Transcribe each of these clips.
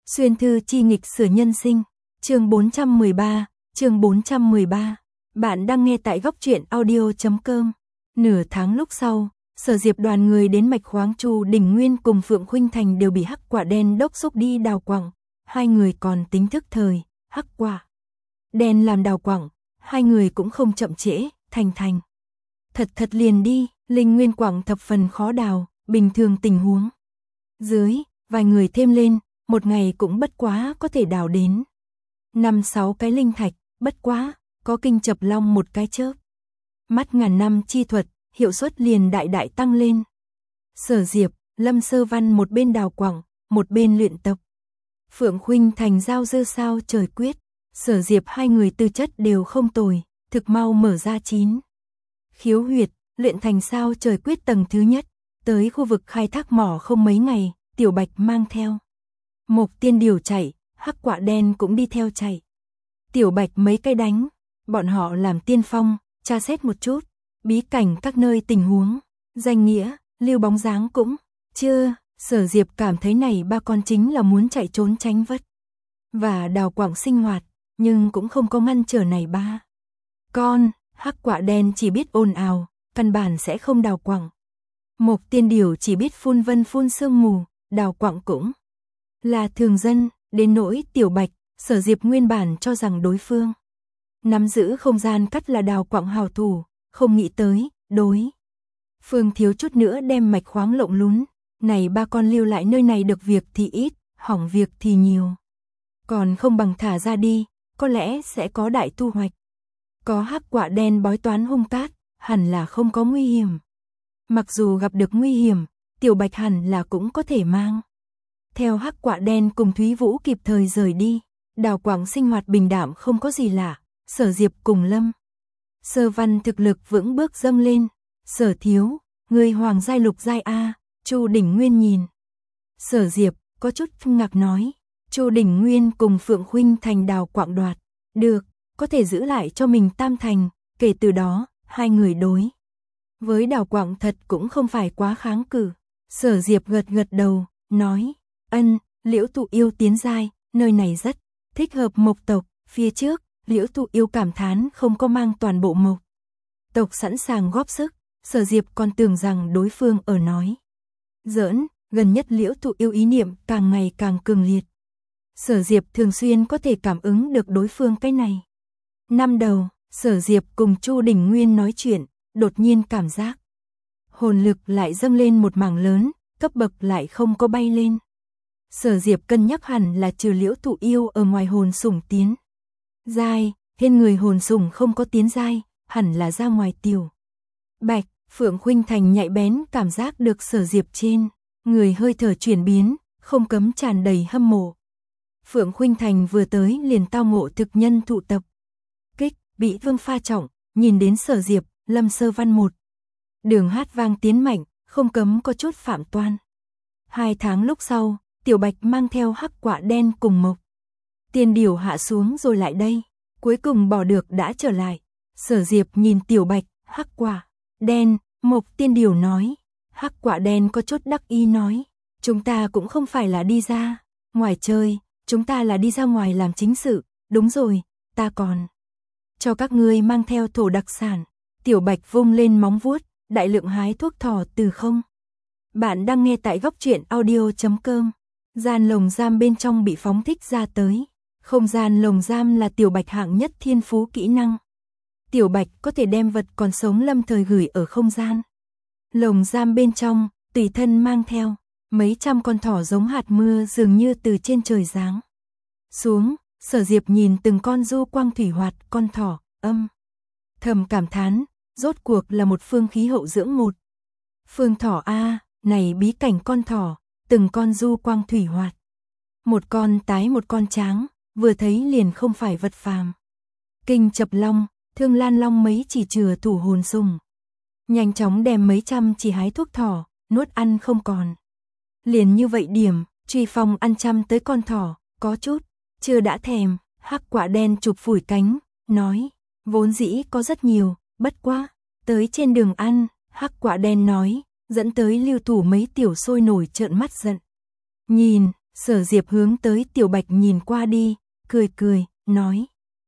Xuyên thư chi nghịch sửa nhân sinh, chương 413. Bạn đang nghe tại góc truyện audio.com. Nửa tháng lúc sau, Sở Diệp đoàn người đến mạch khoáng Chu Đỉnh Nguyên cùng Phượng Khuynh Thành đều bị Hắc Quả Đen đốc thúc đi đào quặng. Hai người còn tính thức thời, Hắc Quả Đen làm đào quặng, hai người cũng không chậm trễ, Thành. Thật liền đi, linh nguyên quặng thập phần khó đào, bình thường tình huống dưới, vài người thêm lên, một ngày cũng bất quá có thể đào đến 5-6 cái linh thạch, bất quá, có kinh chập long một cái chớp. Mắt ngàn năm chi thuật, hiệu suất liền đại tăng lên. Sở Diệp, Lâm Sơ Văn một bên đào quặng, một bên luyện tập. Phượng Khuynh Thành giao dư sao trời quyết, Sở Diệp hai người tư chất đều không tồi, thực mau mở ra 9 khiếu huyệt, luyện thành sao trời quyết tầng thứ nhất, tới khu vực khai thác mỏ không mấy ngày, Tiểu Bạch mang theo Mộc Tiên Điểu chạy, Hắc Quả Đen cũng đi theo chạy. Tiểu Bạch mấy cây đánh, bọn họ làm tiên phong, tra xét một chút, bí cảnh các nơi tình huống, danh nghĩa, lưu bóng dáng cũng chưa. Sở Diệp cảm thấy này ba con chính là muốn chạy trốn tránh vất và đào quặng sinh hoạt, nhưng cũng không có ngăn trở này ba con. Hắc Quả Đen chỉ biết ồn ào, căn bản sẽ không đào quặng. Mộc Tiên Điểu chỉ biết phun vân phun sương mù, đào quặng cũng là thường dân. Đến nỗi Tiểu Bạch, Sở Diệp nguyên bản cho rằng đối phương nắm giữ không gian cắt là đào quặng hào thủ, không nghĩ tới, đối phương thiếu chút nữa đem mạch khoáng lộng lún. Này ba con lưu lại nơi này được việc thì ít, hỏng việc thì nhiều. Còn không bằng thả ra đi, có lẽ sẽ có đại thu hoạch. Có Hắc Quả Đen bói toán hung cát, hẳn là không có nguy hiểm. Mặc dù gặp được nguy hiểm, Tiểu Bạch hẳn là cũng có thể mang theo Hắc Quả Đen cùng Thúy Vũ kịp thời rời đi. Đào quặng sinh hoạt bình đạm không có gì lạ. Sở Diệp cùng Lâm Sơ Văn thực lực vững bước dâng lên. Sở thiếu, người hoàng giai lục giai a. Chu Đỉnh Nguyên nhìn Sở Diệp, có chút kinh ngạc nói. Chu Đỉnh Nguyên cùng Phượng Khuynh Thành đào quặng đoạt được, có thể giữ lại cho mình tam thành. Kể từ đó, hai người đối với đào quặng thật cũng không phải quá kháng cự. Sở Diệp gật đầu, nói, Liễu Tụ Yêu tiến giai, nơi này rất thích hợp mộc tộc. Phía trước, Liễu Tụ Yêu cảm thán không có mang toàn bộ mộc tộc sẵn sàng góp sức. Sở Diệp còn tưởng rằng đối phương ở nói giỡn, gần nhất Liễu Tụ Yêu ý niệm càng ngày càng cường liệt. Sở Diệp thường xuyên có thể cảm ứng được đối phương cái này. Năm đầu, Sở Diệp cùng Chu Đỉnh Nguyên nói chuyện, đột nhiên cảm giác hồn lực lại dâng lên một mảng lớn, cấp bậc lại không có bay lên. Sở Diệp cân nhắc hẳn là trừ Liễu Tụ Yêu ở ngoài hồn sủng tiến giai, trên người hồn sủng không có tiến giai, hẳn là ra ngoài Tiểu Bạch. Phượng Khuynh Thành nhạy bén cảm giác được Sở Diệp trên người hơi thở chuyển biến, không cấm tràn đầy hâm mộ. Phượng Khuynh Thành vừa tới liền tao ngộ thực nhân thụ tập kích, bị thương pha trọng, nhìn đến Sở Diệp, Lâm Sơ Văn một đường hát vang tiến mạnh, không cấm có chút phạm toan. 2 tháng lúc sau, Tiểu Bạch mang theo Hắc Quả Đen cùng Mộc Tiên Điểu hạ xuống rồi lại đây, cuối cùng bỏ được đã trở lại. Sở Diệp nhìn Tiểu Bạch, Hắc Quả Đen, Mộc Tiên Điểu nói. Hắc Quả Đen có chút đắc ý nói, chúng ta cũng không phải là đi ra ngoài chơi, chúng ta là đi ra ngoài làm chính sự. Đúng rồi, ta còn cho các ngươi mang theo thổ đặc sản. Tiểu Bạch vung lên móng vuốt, đại lượng hái thuốc thỏ từ không. Bạn đang nghe tại góc truyện audio.com. Gian lồng giam bên trong bị phóng thích ra tới. Không gian lồng giam là Tiểu Bạch hạng nhất thiên phú kỹ năng. Tiểu Bạch có thể đem vật còn sống lâm thời gửi ở không gian lồng giam bên trong, tùy thân mang theo mấy trăm con thỏ giống hạt mưa dường như từ trên trời giáng xuống. Sở Diệp nhìn từng con du quang thủy hoạt con thỏ, thầm cảm thán, rốt cuộc là một phương khí hậu dưỡng một phương thỏ a. Này bí cảnh con thỏ, từng con du quang thủy hoạt, một con tái một con tráng, vừa thấy liền không phải vật phàm. Kinh chập long, Thương Lan Long mấy chỉ chừa thủ hồn sùng, nhanh chóng đem mấy trăm chỉ hái thuốc thỏ, nuốt ăn không còn. Liền như vậy điểm, Truy Phong ăn trăm tới con thỏ, có chút chưa đã thèm. Hắc Quả Đen chụp phủi cánh, nói, vốn dĩ có rất nhiều, bất quá tới trên đường ăn. Hắc Quả Đen nói, dẫn tới lưu thủ mấy tiểu sôi nổi trợn mắt giận nhìn. Sở Diệp hướng tới Tiểu Bạch nhìn qua đi, cười cười, nói.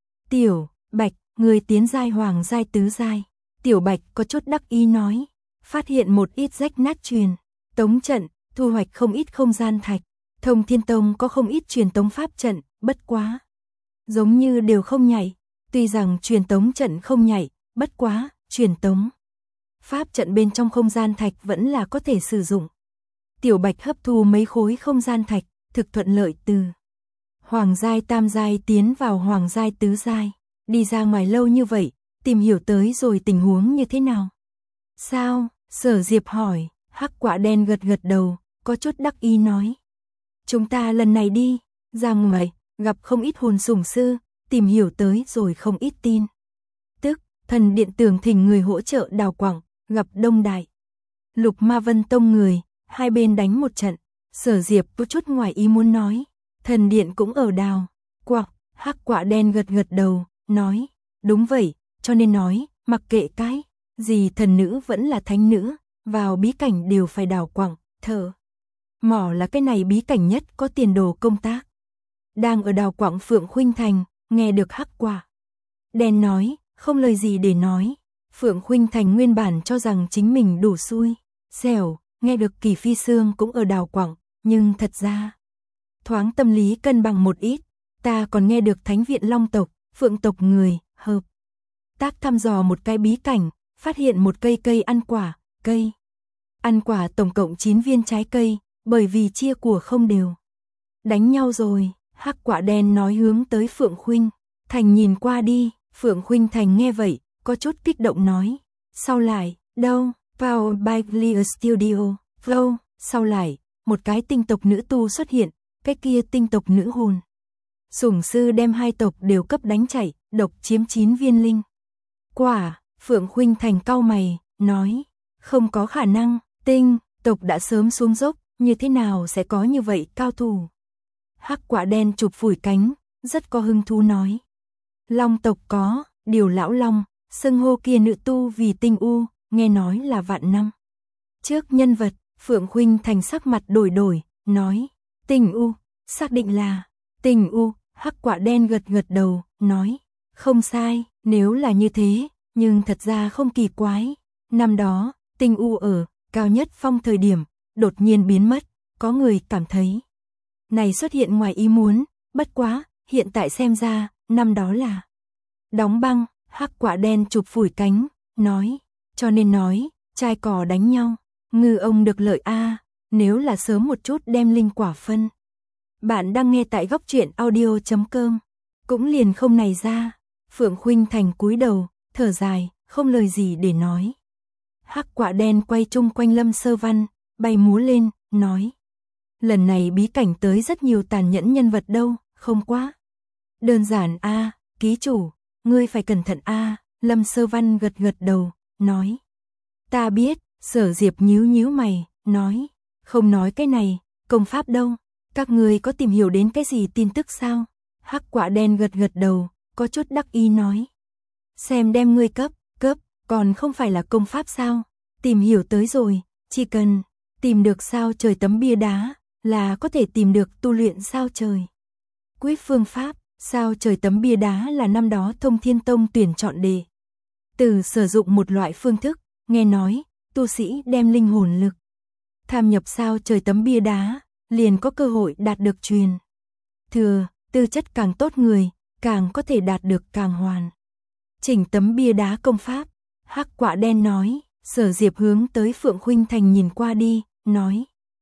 Tiểu Bạch, người tiến giai hoàng giai tứ giai. Tiểu Bạch có chút đắc ý nói. Phát hiện một ít rách nát truyền tống trận, thu hoạch không ít không gian thạch. Thông Thiên Tông có không ít truyền tống pháp trận, bất quá. Giống như đều không nhảy. Tuy rằng truyền tống trận không nhảy, bất quá, truyền tống. Pháp trận bên trong không gian thạch vẫn là có thể sử dụng. Tiểu Bạch hấp thu mấy khối không gian thạch, thực thuận lợi từ hoàng giai tam giai tiến vào hoàng giai tứ giai. Đi ra ngoài lâu như vậy, tìm hiểu tới rồi tình huống như thế nào? Sao? Sở Diệp hỏi. Hắc quả đen gật gật đầu, có chút đắc ý nói. Chúng ta lần này đi ra ngoài, gặp không ít hồn sủng sư, tìm hiểu tới rồi không ít tin. Tức, thần điện tưởng thỉnh người hỗ trợ đào quặng, gặp đông đại Lục Ma Vân Tông người, hai bên đánh một trận. Sở Diệp có chút ngoài ý muốn nói. Thần điện cũng ở đào quặng. Hắc quả đen gật gật đầu, nói. Đúng vậy, cho nên nói, mặc kệ cái gì thần nữ vẫn là thánh nữ, vào bí cảnh đều phải đào quặng, thở. Mỏ là cái này bí cảnh nhất có tiền đồ công tác. Đang ở đào quặng Phượng Khuynh Thành, nghe được Hắc quả đen nói, không lời gì để nói. Phượng Khuynh Thành nguyên bản cho rằng chính mình đủ xui xẻo, nghe được Kỳ Phi Sương cũng ở đào quặng, nhưng thật ra thoáng tâm lý cân bằng một ít. Ta còn nghe được Thánh viện Long tộc, Phượng tộc người hợp tác thăm dò một cái bí cảnh, phát hiện một cây ăn quả, cây ăn quả tổng cộng 9 viên trái cây, bởi vì chia của không đều. Đánh nhau rồi, Hắc quả đen nói hướng tới Phượng Khuynh Thành nhìn qua đi. Phượng Khuynh Thành nghe vậy, có chút kích động nói. Sau lại, đâu, vào by Clear Studio, flow, sau lại, một cái tinh tộc nữ tu xuất hiện, cái kia tinh tộc nữ hồn sủng sư đem hai tộc đều cấp đánh chạy, độc chiếm 9 viên linh quả. Phượng Khuynh Thành cau mày, nói, không có khả năng, tinh tộc đã sớm xuống dốc, như thế nào sẽ có như vậy cao thủ? Hắc quả đen chụp phủi cánh, rất có hứng thú nói. Long tộc có, Điều lão long, xưng hô kia nữ tu vì Tinh U, nghe nói là vạn năm trước nhân vật. Phượng Khuynh Thành sắc mặt đổi, nói, Tinh U, xác định là Tinh U. Hắc quả đen gật gật đầu, nói, không sai, nếu là như thế, nhưng thật ra không kỳ quái. Năm đó, Tinh U ở cao nhất phong thời điểm, đột nhiên biến mất, có người cảm thấy này xuất hiện ngoài ý muốn, bất quá, hiện tại xem ra, năm đó là đóng băng. Hắc quả đen chụp phủi cánh, nói, cho nên nói, trai cò đánh nhau, ngư ông được lợi a. Nếu là sớm một chút đem linh quả phân. Bạn đang nghe tại góc truyện audio.com, cũng liền không này ra. Phượng Khuynh Thành cúi đầu, thở dài, không lời gì để nói. Hắc quả đen quay chung quanh Lâm Sơ Văn, bay múa lên, nói, lần này bí cảnh tới rất nhiều tàn nhẫn nhân vật đâu, không quá đơn giản a, ký chủ, ngươi phải cẩn thận a. Lâm Sơ Văn gật gật đầu, nói, ta biết. Sở Diệp nhíu mày, nói, không nói cái này, công pháp đâu, các ngươi có tìm hiểu đến cái gì tin tức sao? Hắc quả đen gật gật đầu, có chút đắc ý nói, xem đem ngươi cấp, còn không phải là công pháp sao? Tìm hiểu tới rồi, chỉ cần tìm được sao trời tấm bia đá, là có thể tìm được tu luyện sao trời quyết phương pháp. Sao trời tấm bia đá là năm đó Thông Thiên Tông tuyển chọn đề từ sử dụng một loại phương thức, nghe nói, tu sĩ đem linh hồn lực tham nhập sao trời tấm bia đá, liền có cơ hội đạt được truyền thừa, tư chất càng tốt người, càng có thể đạt được càng hoàn chỉnh tấm bia đá công pháp. Hắc quả đen nói. Sở Diệp hướng tới Phượng Khuynh Thành nhìn qua đi, nói,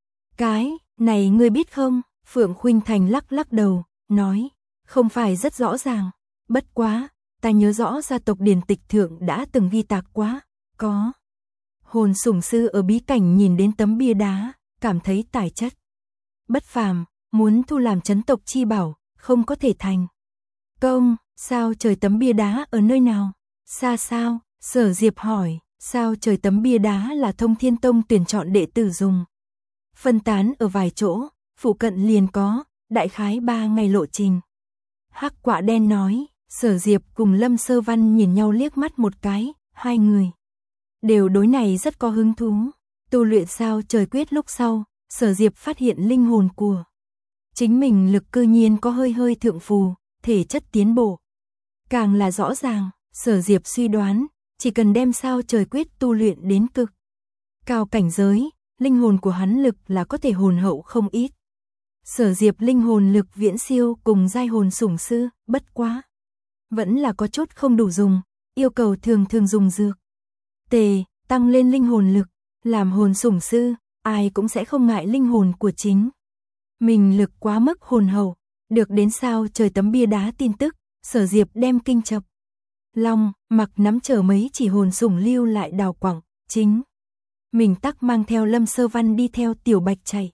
cái này ngươi biết không? Phượng Khuynh Thành lắc đầu, nói, không phải rất rõ ràng, bất quá, ta nhớ rõ gia tộc điển tịch thượng đã từng ghi tạc quá, có hồn sủng sư ở bí cảnh nhìn đến tấm bia đá, cảm thấy tài chất bất phàm, muốn thu làm trấn tộc chi bảo, không có thể thành công. Sao trời tấm bia đá ở nơi nào? Xa sao? Sở Diệp hỏi. Sao trời tấm bia đá là Thông Thiên Tông tuyển chọn đệ tử dùng, phân tán ở vài chỗ, phụ cận liền có, đại khái 3 ngày lộ trình. Hắc quả đen nói. Sở Diệp cùng Lâm Sơ Văn nhìn nhau liếc mắt một cái, hai người đều đối này rất có hứng thú. Tu luyện sao trời quyết lúc sau, Sở Diệp phát hiện linh hồn của Chính mình lực cư nhiên có hơi hơi thượng phù, thể chất tiến bộ. Càng là rõ ràng, Sở Diệp suy đoán, chỉ cần đem sao trời quyết tu luyện đến cực cao cảnh giới, linh hồn của hắn lực là có thể hồn hậu không ít. Sở Diệp linh hồn lực viễn siêu cùng giai hồn sủng sư, bất quá vẫn là có chút không đủ dùng, yêu cầu thường thường dùng dược tề tăng lên linh hồn lực, làm hồn sủng sư, ai cũng sẽ không ngại linh hồn của chính mình lực quá mức hồn hậu. Được đến sao trời tấm bia đá tin tức, Sở Diệp đem kinh chập long mặc nắm chở mấy chỉ hồn sủng lưu lại đào quặng, chính mình tắc mang theo Lâm Sơ Văn đi theo Tiểu Bạch chạy.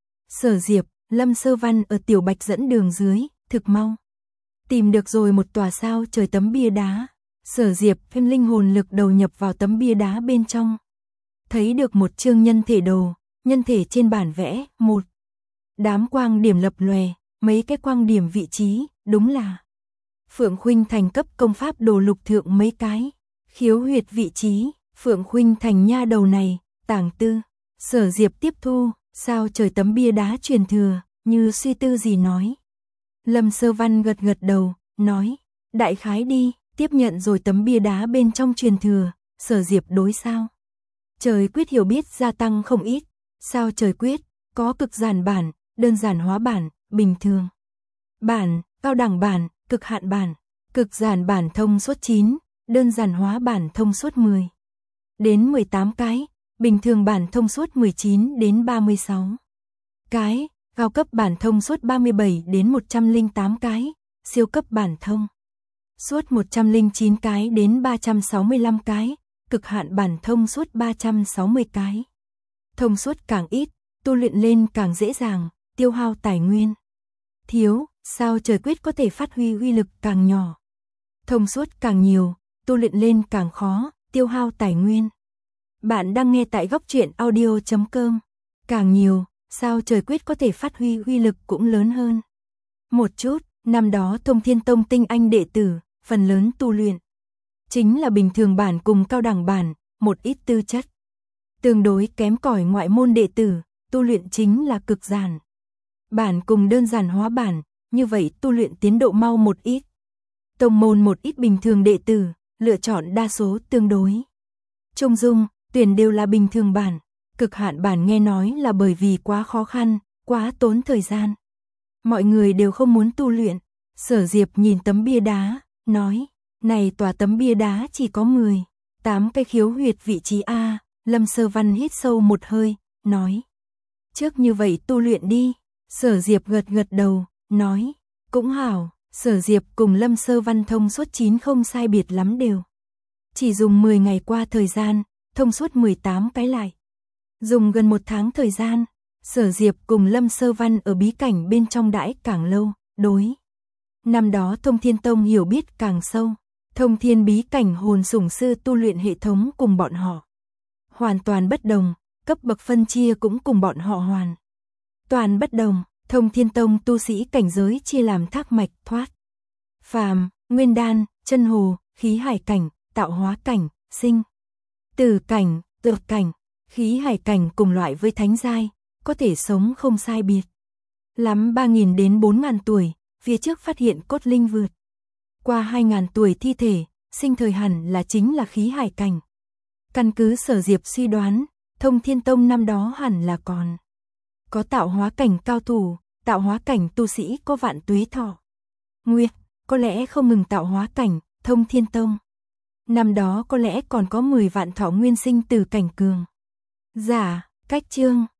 Sở Diệp, Lâm Sơ Văn ở Tiểu Bạch dẫn đường dưới, thực mau tìm được rồi một tòa sao trời tấm bia đá. Sở Diệp thêm linh hồn lực đầu nhập vào tấm bia đá bên trong, thấy được một chương nhân thể đồ, nhân thể trên bản vẽ, một đám quang điểm lập lòe, mấy cái quang điểm vị trí, đúng là Phượng Khuynh Thành cấp công pháp đồ lục thượng mấy cái khiếu huyệt vị trí. Phượng Khuynh Thành nha đầu này, tàng tư. Sở Diệp tiếp thu, sao trời tấm bia đá truyền thừa, như suy tư gì nói. Lâm Sơ Văn gật gật đầu, nói, đại khái đi, tiếp nhận rồi tấm bia đá bên trong truyền thừa. Sở Diệp đối sao trời quyết hiểu biết gia tăng không ít. Sao trời quyết có cực giản bản, đơn giản hóa bản, bình thường bản, cao đẳng bản, cực hạn bản. Cực giản bản thông suốt 9, đơn giản hóa bản thông suốt 10 đến 18 cái, bình thường bản thông suốt 19 đến 36 cái, cao cấp bản thông suốt 37 đến 108 cái, siêu cấp bản thông suốt 109 cái đến 365 cái, cực hạn bản thông suốt 360 cái. Thông suốt càng ít, tu luyện lên càng dễ dàng, tiêu hao tài nguyên thiếu, sao trời quyết có thể phát huy uy lực càng nhỏ. Thông suốt càng nhiều, tu luyện lên càng khó, tiêu hao tài nguyên. Bạn đang nghe tại góc truyện audio.com. Càng nhiều, sao trời quyết có thể phát huy uy lực cũng lớn hơn. Một chút, năm đó Thông Thiên Tông tinh anh đệ tử, phần lớn tu luyện chính là bình thường bản cùng cao đẳng bản, một ít tư chất tương đối kém cỏi ngoại môn đệ tử, tu luyện chính là cực giản bản cùng đơn giản hóa bản, như vậy tu luyện tiến độ mau một ít. Tông môn một ít bình thường đệ tử, lựa chọn đa số tương đối trung dung, tuyển đều là bình thường bản. Cực hạn bản nghe nói là bởi vì quá khó khăn, quá tốn thời gian, mọi người đều không muốn tu luyện. Sở Diệp nhìn tấm bia đá, nói, này tòa tấm bia đá chỉ có 18 cái khiếu huyệt vị trí A. Lâm Sơ Văn hít sâu một hơi, nói, trước như vậy tu luyện đi. Sở Diệp gật gật đầu, nói, cũng hảo. Sở Diệp cùng Lâm Sơ Văn thông suốt 9 không sai biệt lắm đều. Chỉ dùng 10 ngày qua thời gian, thông suốt 18 cái lại. Dùng gần 1 tháng thời gian, Sở Diệp cùng Lâm Sơ Văn ở bí cảnh bên trong đãi càng lâu, đối. Năm đó Thông Thiên Tông hiểu biết càng sâu, Thông Thiên bí cảnh hồn sủng sư tu luyện hệ thống cùng bọn họ hoàn toàn bất đồng, cấp bậc phân chia cũng cùng bọn họ hoàn toàn bất đồng. Thông Thiên Tông tu sĩ cảnh giới chia làm thác mạch, thoát phàm, nguyên đan, chân hồ, khí hải cảnh, tạo hóa cảnh, sinh tử cảnh, tự cảnh. Khí hải cảnh cùng loại với thánh giai, có thể sống không sai biệt lắm 3.000 đến 4.000 tuổi, phía trước phát hiện cốt linh vượt qua 2.000 tuổi thi thể, sinh thời hẳn là chính là khí hải cảnh. Căn cứ Sở Diệp suy đoán, Thông Thiên Tông năm đó hẳn là còn có tạo hóa cảnh cao thủ, tạo hóa cảnh tu sĩ có vạn tuế thọ nguyên, có lẽ không ngừng tạo hóa cảnh. Thông Thiên Tông năm đó có lẽ còn có 10 vạn thọ nguyên sinh từ cảnh cường giả. Cách chương